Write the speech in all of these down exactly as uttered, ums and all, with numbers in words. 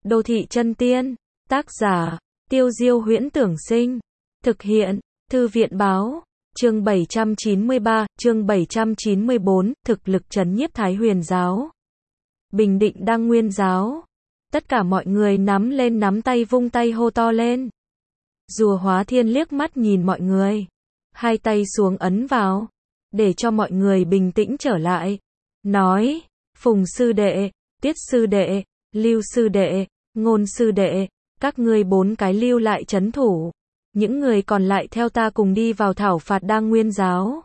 Đô thị chân tiên. Tác giả, Tiêu Diêu Huyễn Tưởng Sinh. Thực hiện, Thư viện Báo. Chương bảy trăm chín mươi ba, chương bảy trăm chín mươi bốn, thực lực trấn nhiếp Thái Huyền giáo. Bình Định Đăng Nguyên giáo. Tất cả mọi người nắm lên nắm tay vung tay hô to lên. Rùa Hóa Thiên liếc mắt nhìn mọi người. Hai tay xuống ấn vào. Để cho mọi người bình tĩnh trở lại. Nói, Phùng sư đệ, Tiết sư đệ, Lưu sư đệ, Ngôn sư đệ, các ngươi bốn cái lưu lại trấn thủ. Những người còn lại theo ta cùng đi vào thảo phạt Đăng Nguyên giáo.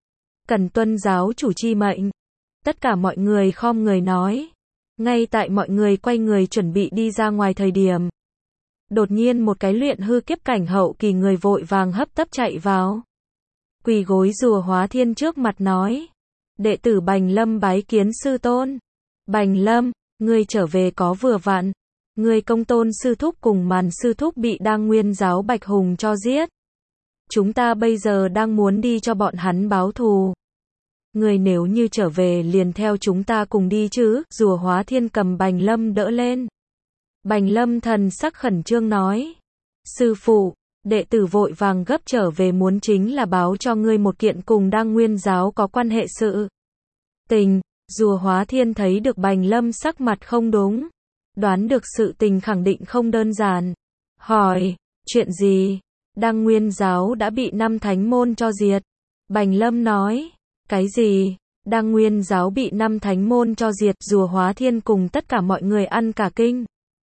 Cần tuân giáo chủ chi mệnh. Tất cả mọi người khom người nói. Ngay tại mọi người quay người chuẩn bị đi ra ngoài thời điểm. Đột nhiên một cái luyện hư kiếp cảnh hậu kỳ người vội vàng hấp tấp chạy vào. Quỳ gối Rùa Hóa Thiên trước mặt nói. Đệ tử Bành Lâm bái kiến sư tôn. Bành Lâm, ngươi trở về có vừa vặn. Ngươi Công Tôn sư thúc cùng Màn sư thúc bị Đăng Nguyên giáo Bạch Hùng cho giết. Chúng ta bây giờ đang muốn đi cho bọn hắn báo thù. Ngươi nếu như trở về liền theo chúng ta cùng đi chứ. Rùa Hóa Thiên cầm Bành Lâm đỡ lên. Bành Lâm thần sắc khẩn trương nói. Sư phụ, đệ tử vội vàng gấp trở về muốn chính là báo cho ngươi một kiện cùng Đăng Nguyên giáo có quan hệ sự tình. Rùa Hóa Thiên thấy được Bành Lâm sắc mặt không đúng. Đoán được sự tình khẳng định không đơn giản. Hỏi, chuyện gì? Đăng Nguyên giáo đã bị năm thánh môn cho diệt. Bành Lâm nói, cái gì? Đăng Nguyên giáo bị năm thánh môn cho diệt. Rùa Hóa Thiên cùng tất cả mọi người ăn cả kinh.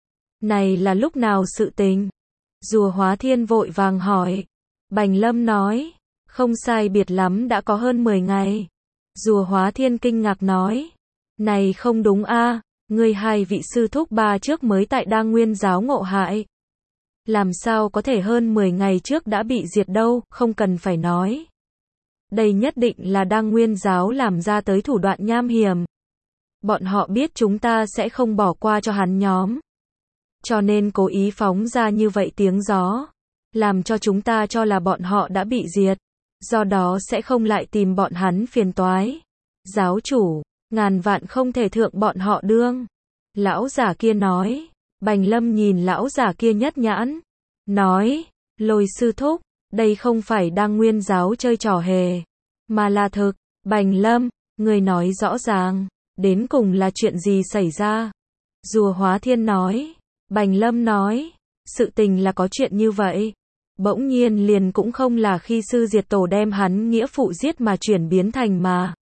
Này là lúc nào sự tình? Rùa Hóa Thiên vội vàng hỏi. Bành Lâm nói, không sai biệt lắm đã có hơn mười ngày. Rùa Hóa Thiên kinh ngạc nói, này không đúng a, ngươi hai vị sư thúc ba trước mới tại Đăng Nguyên giáo ngộ hại. Làm sao có thể hơn mười ngày trước đã bị diệt đâu, không cần phải nói. Đây nhất định là Đăng Nguyên giáo làm ra tới thủ đoạn nham hiểm. Bọn họ biết chúng ta sẽ không bỏ qua cho hắn nhóm. Cho nên cố ý phóng ra như vậy tiếng gió. Làm cho chúng ta cho là bọn họ đã bị diệt. Do đó sẽ không lại tìm bọn hắn phiền toái. Giáo chủ, ngàn vạn không thể thượng bọn họ đương. Lão giả kia nói. Bành Lâm nhìn lão giả kia nhất nhãn. Nói, Lôi sư thúc, đây không phải Đăng Nguyên giáo chơi trò hề. Mà là thực. Bành Lâm, người nói rõ ràng. Đến cùng là chuyện gì xảy ra? Rùa Hóa Thiên nói. Bành Lâm nói. Sự tình là có chuyện như vậy. Bỗng nhiên liền cũng không là khi sư diệt tổ đem hắn nghĩa phụ giết mà chuyển biến thành mà.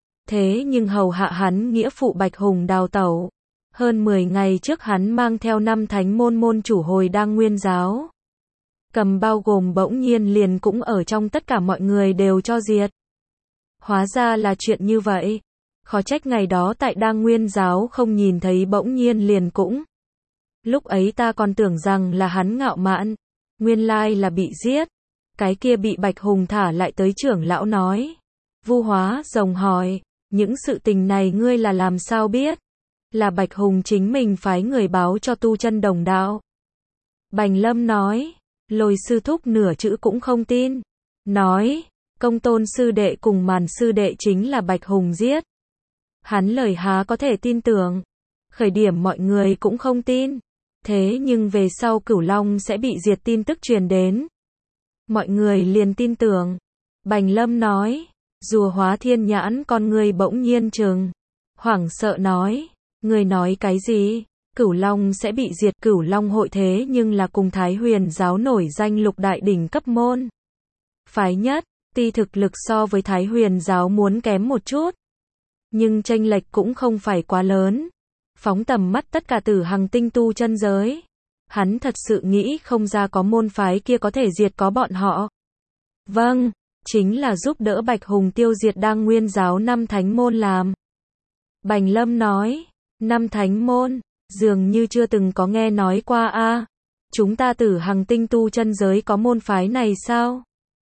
Thế nhưng hầu hạ hắn nghĩa phụ Bạch Hùng đào tẩu. Hơn mười ngày trước hắn mang theo năm thánh môn môn chủ hồi Đăng Nguyên giáo. Cầm bao gồm bỗng nhiên liền cũng ở trong tất cả mọi người đều cho diệt. Hóa ra là chuyện như vậy. Khó trách ngày đó tại Đăng Nguyên giáo không nhìn thấy bỗng nhiên liền cũng. Lúc ấy ta còn tưởng rằng là hắn ngạo mạn. Nguyên lai là bị giết. Cái kia bị Bạch Hùng thả lại tới trưởng lão nói. Vu Hóa Rồng hỏi. Những sự tình này ngươi là làm sao biết? Là Bạch Hùng chính mình phái người báo cho tu chân đồng đạo. Bành Lâm nói. Lôi sư thúc nửa chữ cũng không tin. Nói. Công Tôn sư đệ cùng Màn sư đệ chính là Bạch Hùng giết. Hắn lời há có thể tin tưởng. Khởi điểm mọi người cũng không tin. Thế nhưng về sau Cửu Long sẽ bị diệt tin tức truyền đến. Mọi người liền tin tưởng. Bành Lâm nói. Rùa Hóa Thiên nhãn con người bỗng nhiên trừng. Hoảng sợ nói. Người nói cái gì? Cửu Long sẽ bị diệt. Cửu Long hội thế nhưng là cùng Thái Huyền giáo nổi danh lục đại đỉnh cấp môn. Phái nhất, tuy thực lực so với Thái Huyền giáo muốn kém một chút. Nhưng chênh lệch cũng không phải quá lớn. Phóng tầm mắt tất cả tử hằng tinh tu chân giới. Hắn thật sự nghĩ không ra có môn phái kia có thể diệt có bọn họ. Vâng, chính là giúp đỡ Bạch Hùng tiêu diệt Đăng Nguyên giáo năm thánh môn làm. Bành Lâm nói, năm thánh môn, dường như chưa từng có nghe nói qua a. Chúng ta tử hằng tinh tu chân giới có môn phái này sao?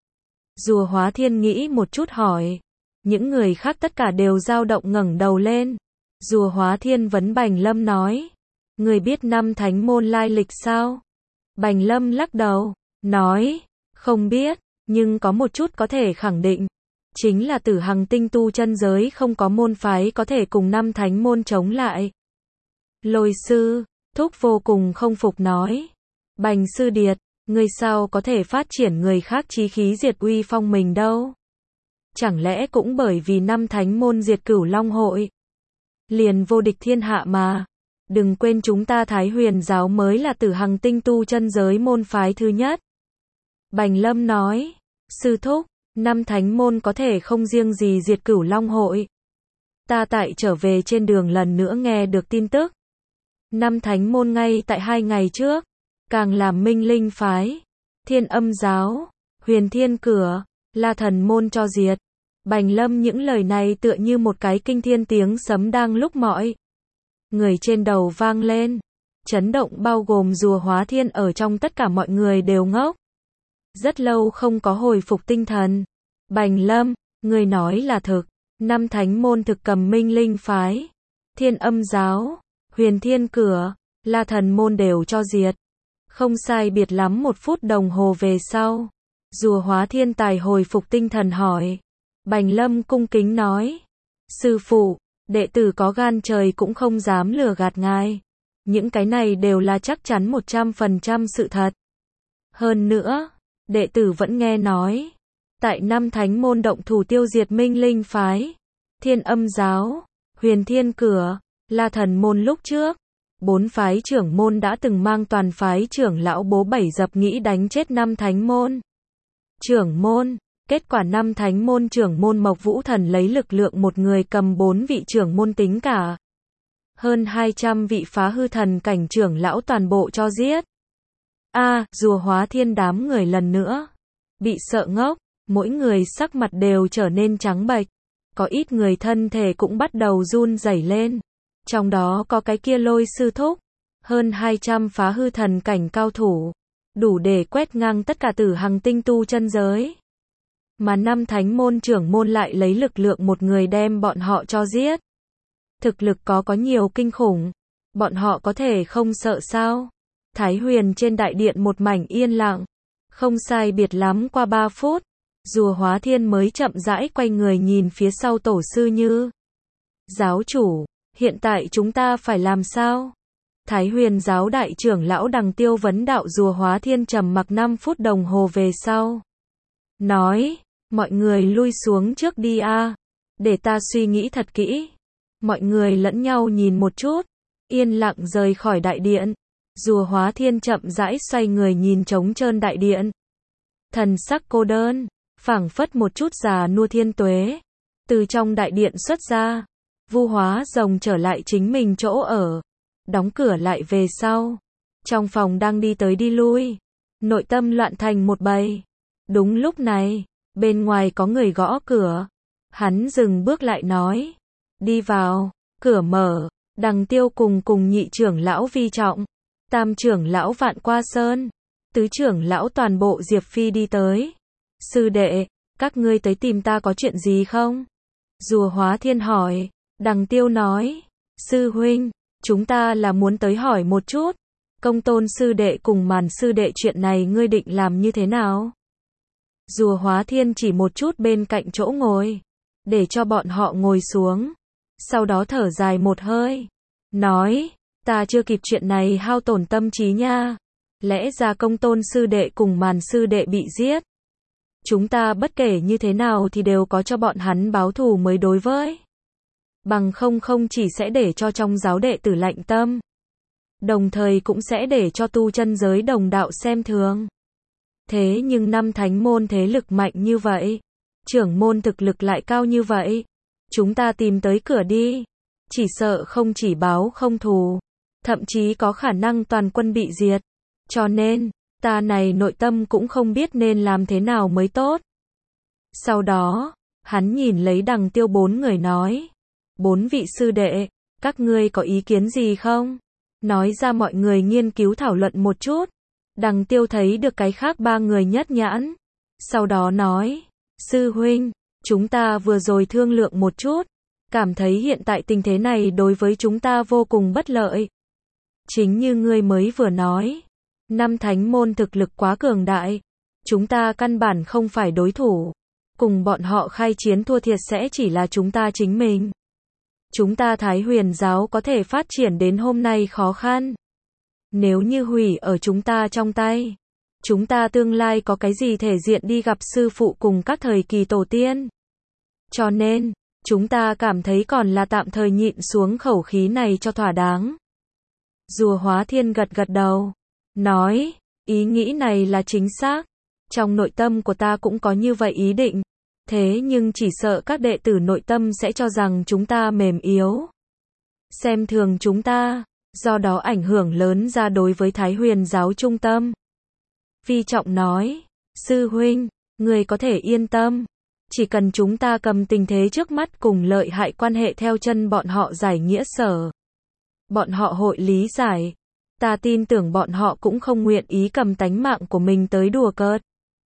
Rùa Hóa Thiên nghĩ một chút hỏi. Những người khác tất cả đều dao động ngẩng đầu lên. Rùa Hóa Thiên vấn Bành Lâm nói. Người biết năm thánh môn lai lịch sao? Bành Lâm lắc đầu. Nói. Không biết. Nhưng có một chút có thể khẳng định. Chính là tử hằng tinh tu chân giới không có môn phái có thể cùng năm thánh môn chống lại. Lôi sư. Thúc vô cùng không phục nói. Bành Sư Điệt, ngươi sao có thể phát triển người khác chí khí diệt uy phong mình đâu? Chẳng lẽ cũng bởi vì năm thánh môn diệt Cửu Long hội liền vô địch thiên hạ mà? Đừng quên chúng ta Thái Huyền giáo mới là Tử Hằng tinh tu chân giới môn phái thứ nhất. Bành Lâm nói. Sư thúc, năm thánh môn có thể không riêng gì diệt Cửu Long hội. Ta tại trở về trên đường lần nữa nghe được tin tức. Năm thánh môn ngay tại hai ngày trước, càng làm Minh Linh phái, Thiên Âm giáo, Huyền Thiên cửa, La Thần môn cho diệt. Bành Lâm những lời này tựa như một cái kinh thiên tiếng sấm đang lúc mọi người trên đầu vang lên. Chấn động bao gồm Rùa Hóa Thiên ở trong tất cả mọi người đều ngốc. Rất lâu không có hồi phục tinh thần. Bành Lâm, người nói là thực. Năm thánh môn thực cầm Minh Linh phái, Thiên Âm giáo, Huyền Thiên cửa, La Thần môn đều cho diệt. Không sai biệt lắm một phút đồng hồ về sau, Rùa Hóa Thiên tài hồi phục tinh thần hỏi. Bành Lâm cung kính nói. Sư phụ, đệ tử có gan trời cũng không dám lừa gạt ngài. Những cái này đều là chắc chắn một trăm phần trăm sự thật. Hơn nữa, đệ tử vẫn nghe nói, tại năm thánh môn động thủ tiêu diệt Minh Linh phái, Thiên Âm giáo, Huyền Thiên cửa, La Thần môn lúc trước, bốn phái trưởng môn đã từng mang toàn phái trưởng lão bố bảy dập nghĩ đánh chết năm thánh môn trưởng môn. Kết quả năm thánh môn trưởng môn Mộc Vũ Thần lấy lực lượng một người cầm bốn vị trưởng môn tính cả hơn hai trăm vị phá hư thần cảnh trưởng lão toàn bộ cho giết. A, à, Rùa Hóa Thiên đám người lần nữa bị sợ ngốc, mỗi người sắc mặt đều trở nên trắng bệch, có ít người thân thể cũng bắt đầu run rẩy lên. Trong đó có cái kia Lôi sư thúc, hơn hai trăm phá hư thần cảnh cao thủ, đủ để quét ngang tất cả Tử Hằng tinh tu chân giới. Mà năm thánh môn trưởng môn lại lấy lực lượng một người đem bọn họ cho giết. Thực lực có có nhiều kinh khủng, bọn họ có thể không sợ sao? Thái Huyền trên đại điện một mảnh yên lặng, không sai biệt lắm qua ba phút, Rùa Hóa Thiên mới chậm rãi quay người nhìn phía sau tổ sư Như. Giáo chủ, hiện tại chúng ta phải làm sao? Thái Huyền giáo đại trưởng lão Đằng Tiêu vấn đạo. Rùa Hóa Thiên trầm mặc năm phút đồng hồ về sau. Nói, mọi người lui xuống trước đi a, để ta suy nghĩ thật kỹ. Mọi người lẫn nhau nhìn một chút, yên lặng rời khỏi đại điện. Rùa Hóa Thiên chậm rãi xoay người nhìn trống trơn đại điện. Thần sắc cô đơn, phảng phất một chút già nua thiên tuế. Từ trong đại điện xuất ra, Vu Hóa Rồng trở lại chính mình chỗ ở, đóng cửa lại về sau. Trong phòng đang đi tới đi lui, nội tâm loạn thành một bầy. Đúng lúc này, bên ngoài có người gõ cửa. Hắn dừng bước lại nói, đi vào. Cửa mở, Đằng Tiêu cùng cùng nhị trưởng lão Vi Trọng, tam trưởng lão Vạn Qua Sơn, tứ trưởng lão toàn bộ Diệp Phi đi tới. Sư đệ, các ngươi tới tìm ta có chuyện gì không? Rùa Hóa Thiên hỏi. Đằng Tiêu nói, sư huynh, chúng ta là muốn tới hỏi một chút, Công Tôn sư đệ cùng Màn sư đệ chuyện này ngươi định làm như thế nào? Rùa Hóa Thiên chỉ một chút bên cạnh chỗ ngồi, để cho bọn họ ngồi xuống, sau đó thở dài một hơi, nói, ta chưa kịp chuyện này hao tổn tâm trí nha. Lẽ ra Công Tôn sư đệ cùng Màn sư đệ bị giết, chúng ta bất kể như thế nào thì đều có cho bọn hắn báo thù mới đối với. Bằng không không chỉ sẽ để cho trong giáo đệ tử lạnh tâm, đồng thời cũng sẽ để cho tu chân giới đồng đạo xem thường. Thế nhưng năm thánh môn thế lực mạnh như vậy, trưởng môn thực lực lại cao như vậy, chúng ta tìm tới cửa đi, chỉ sợ không chỉ báo không thù, thậm chí có khả năng toàn quân bị diệt. Cho nên, ta này nội tâm cũng không biết nên làm thế nào mới tốt. Sau đó, hắn nhìn lấy Đằng Tiêu bốn người nói, bốn vị sư đệ, các ngươi có ý kiến gì không? Nói ra mọi người nghiên cứu thảo luận một chút. Đằng Tiêu thấy được cái khác ba người nhất nhãn. Sau đó nói, sư huynh, chúng ta vừa rồi thương lượng một chút, cảm thấy hiện tại tình thế này đối với chúng ta vô cùng bất lợi. Chính như ngươi mới vừa nói, năm thánh môn thực lực quá cường đại, chúng ta căn bản không phải đối thủ, cùng bọn họ khai chiến thua thiệt sẽ chỉ là chúng ta chính mình. Chúng ta Thái Huyền giáo có thể phát triển đến hôm nay khó khăn, Nếu như hủy ở chúng ta trong tay, chúng ta tương lai có cái gì thể diện đi gặp sư phụ cùng các thời kỳ tổ tiên. Cho nên, chúng ta cảm thấy còn là tạm thời nhịn xuống khẩu khí này cho thỏa đáng. Rùa Hóa Thiên gật gật đầu, nói, ý nghĩ này là chính xác. Trong nội tâm của ta cũng có như vậy ý định. Thế nhưng chỉ sợ các đệ tử nội tâm sẽ cho rằng chúng ta mềm yếu, xem thường chúng ta, do đó ảnh hưởng lớn ra đối với Thái Huyền giáo trung tâm. Vi Trọng nói, sư huynh, người có thể yên tâm. Chỉ cần chúng ta cầm tình thế trước mắt cùng lợi hại quan hệ theo chân bọn họ giải nghĩa sở. Bọn họ hội lý giải. Ta tin tưởng bọn họ cũng không nguyện ý cầm tánh mạng của mình tới đùa cợt.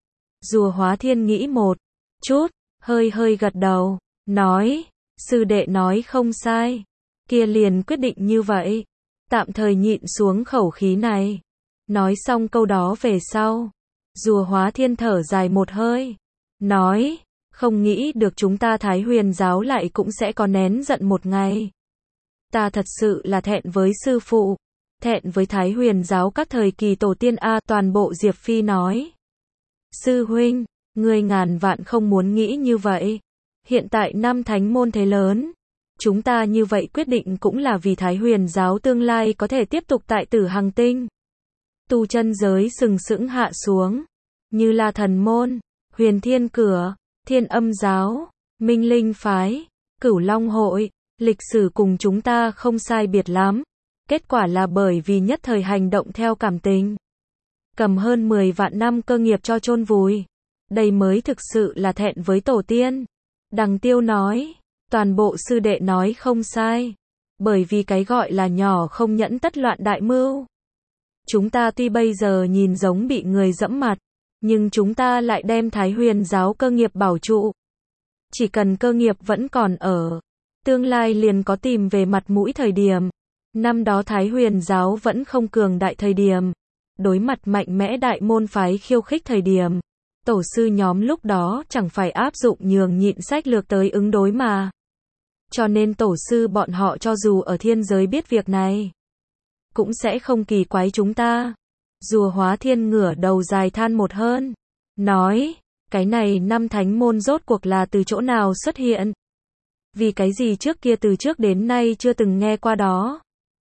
Rùa Hóa Thiên nghĩ một chút, hơi hơi gật đầu, nói, sư đệ nói không sai. Kia liền quyết định như vậy. Tạm thời nhịn xuống khẩu khí này. Nói xong câu đó về sau, Rùa Hóa Thiên thở dài một hơi, nói, không nghĩ được chúng ta Thái Huyền giáo lại cũng sẽ có nén giận một ngày. Ta thật sự là thẹn với sư phụ, thẹn với Thái Huyền giáo các thời kỳ tổ tiên a. Toàn bộ Diệp Phi nói, sư huynh, ngươi ngàn vạn không muốn nghĩ như vậy. Hiện tại năm thánh môn thế lớn, chúng ta như vậy quyết định cũng là vì Thái Huyền giáo tương lai có thể tiếp tục tại Tử Hằng Tinh. Tu chân giới sừng sững hạ xuống, như là Thần môn, Huyền Thiên cửa, Thiên Âm giáo, Minh Linh phái, Cửu Long hội, lịch sử cùng chúng ta không sai biệt lắm. Kết quả là bởi vì nhất thời hành động theo cảm tình, cầm hơn mười vạn năm cơ nghiệp cho chôn vùi. Đây mới thực sự là thẹn với tổ tiên. Đằng Tiêu nói, toàn bộ sư đệ nói không sai. Bởi vì cái gọi là nhỏ không nhẫn tất loạn đại mưu. Chúng ta tuy bây giờ nhìn giống bị người dẫm mặt, nhưng chúng ta lại đem Thái Huyền giáo cơ nghiệp bảo trụ. Chỉ cần cơ nghiệp vẫn còn ở, tương lai liền có tìm về mặt mũi thời điểm. Năm đó Thái Huyền giáo vẫn không cường đại thời điểm, đối mặt mạnh mẽ đại môn phái khiêu khích thời điểm, tổ sư nhóm lúc đó chẳng phải áp dụng nhường nhịn sách lược tới ứng đối mà. Cho nên tổ sư bọn họ cho dù ở thiên giới biết việc này, cũng sẽ không kỳ quái chúng ta. Rùa Hóa Thiên ngửa đầu dài than một hơn, nói, cái này năm thánh môn rốt cuộc là từ chỗ nào xuất hiện? Vì cái gì trước kia từ trước đến nay chưa từng nghe qua đó?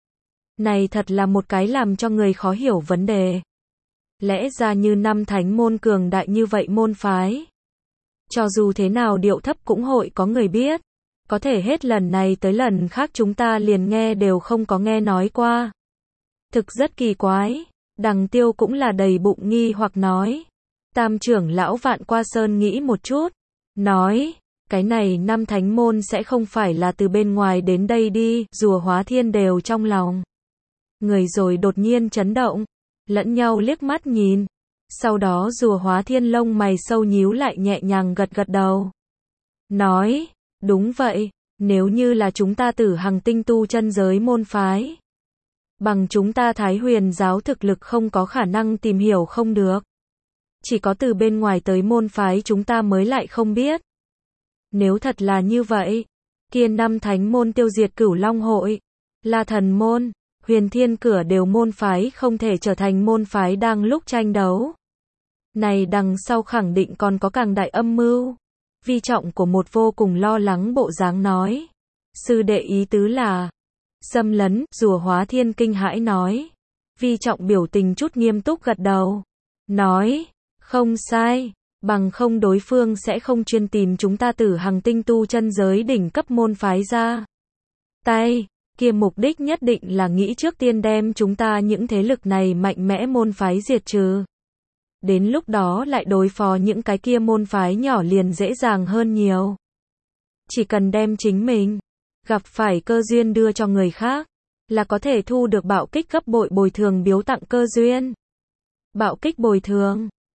Này thật là một cái làm cho người khó hiểu vấn đề. Lẽ ra như năm thánh môn cường đại như vậy môn phái, cho dù thế nào điệu thấp cũng hội có người biết. Có thể hết lần này tới lần khác chúng ta liền nghe đều không có nghe nói qua. Thực rất kỳ quái. Đằng Tiêu cũng là đầy bụng nghi hoặc nói. Tam trưởng lão Vạn Qua Sơn nghĩ một chút, nói, cái này năm thánh môn sẽ không phải là từ bên ngoài đến đây đi. Rùa Hóa Thiên đều trong lòng người rồi đột nhiên chấn động, lẫn nhau liếc mắt nhìn. Sau đó Rùa Hóa Thiên lông mày sâu nhíu lại nhẹ nhàng gật gật đầu, nói, đúng vậy, nếu như là chúng ta Tử Hằng Tinh tu chân giới môn phái, bằng chúng ta Thái Huyền giáo thực lực không có khả năng tìm hiểu không được. Chỉ có từ bên ngoài tới môn phái chúng ta mới lại không biết. Nếu thật là như vậy, kia năm thánh môn tiêu diệt Cửu Long hội, là Thần môn, Huyền Thiên cửa đều môn phái không thể trở thành môn phái đang lúc tranh đấu. Này đằng sau khẳng định còn có càng đại âm mưu. Vi Trọng của một vô cùng lo lắng bộ dáng nói. Sư đệ ý tứ là xâm lấn. Rùa Hóa Thiên kinh hãi nói. Vi Trọng biểu tình chút nghiêm túc gật đầu, nói, không sai, bằng không đối phương sẽ không chuyên tìm chúng ta Tử Hằng Tinh tu chân giới đỉnh cấp môn phái ra tay. Kia mục đích nhất định là nghĩ trước tiên đem chúng ta những thế lực này mạnh mẽ môn phái diệt trừ. Đến lúc đó lại đối phó những cái kia môn phái nhỏ liền dễ dàng hơn nhiều. Chỉ cần đem chính mình gặp phải cơ duyên đưa cho người khác, là có thể thu được bạo kích gấp bội bồi thường biếu tặng cơ duyên. Bạo kích bồi thường